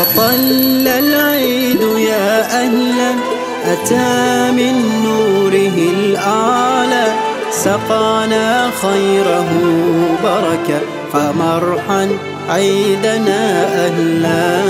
أطل العيد يا أهلا، أتى من نوره الأعلى، سقانا خيره بركة، فمرحا عيدنا أهلا.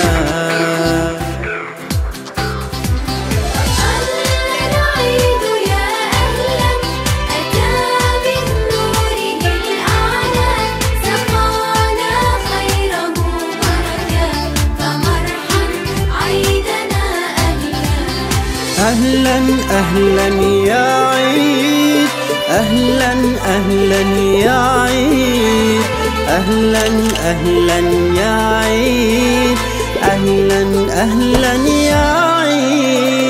أهلا أهلا يا عيد، أهلا أهلا يا عيد، أهلا أهلا يا عيد، أهلا أهلا يا عيد.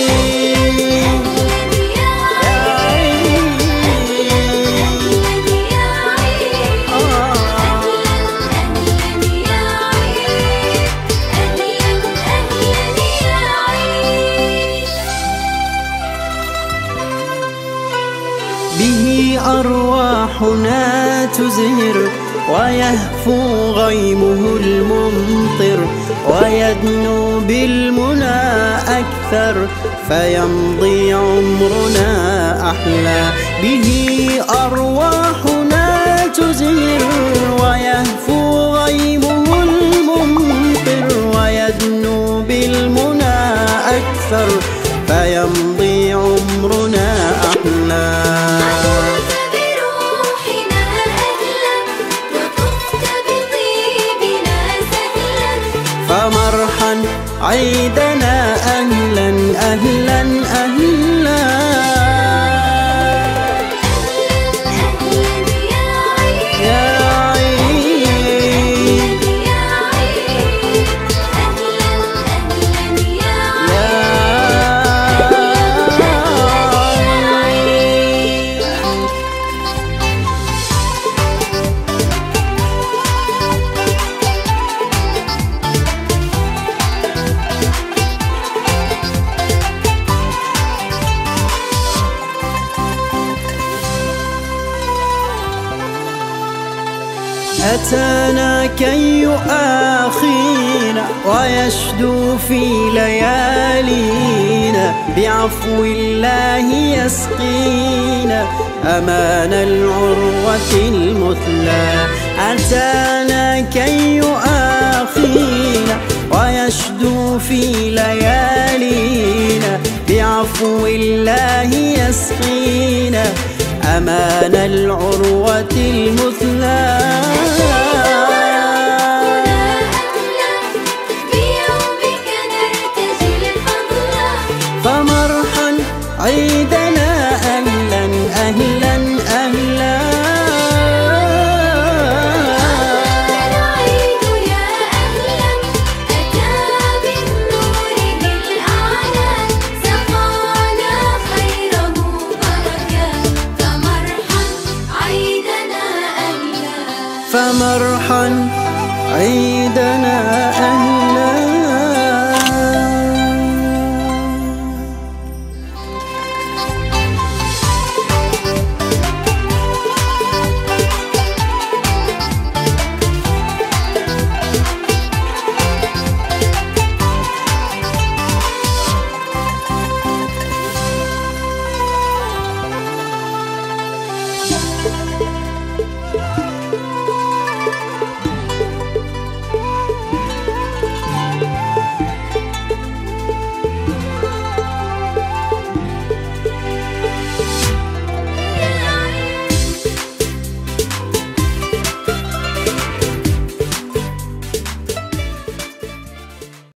به أرواحنا تزهر، ويهفو غيمه الممطر، ويدنو بالمنى أكثر، فيمضي عمرنا أحلى. به أرواحنا تزهر، ويهفو غيمه الممطر، ويدنو بالمنى أكثر، فيمضي عمرنا أحلى. فمرحا عيدنا أهلا أهلا أهلا. أتانا كي يؤاخينا، ويشدو في ليالينا، بعفو الله يسقينا أمان العروة المثلى. أتانا كي يؤاخينا، ويشدو في ليالينا، بعفو الله يسقينا أمان العروة المثلى. فمرحا عيدنا أهلا أهلا أهلا. فمرحا عيدنا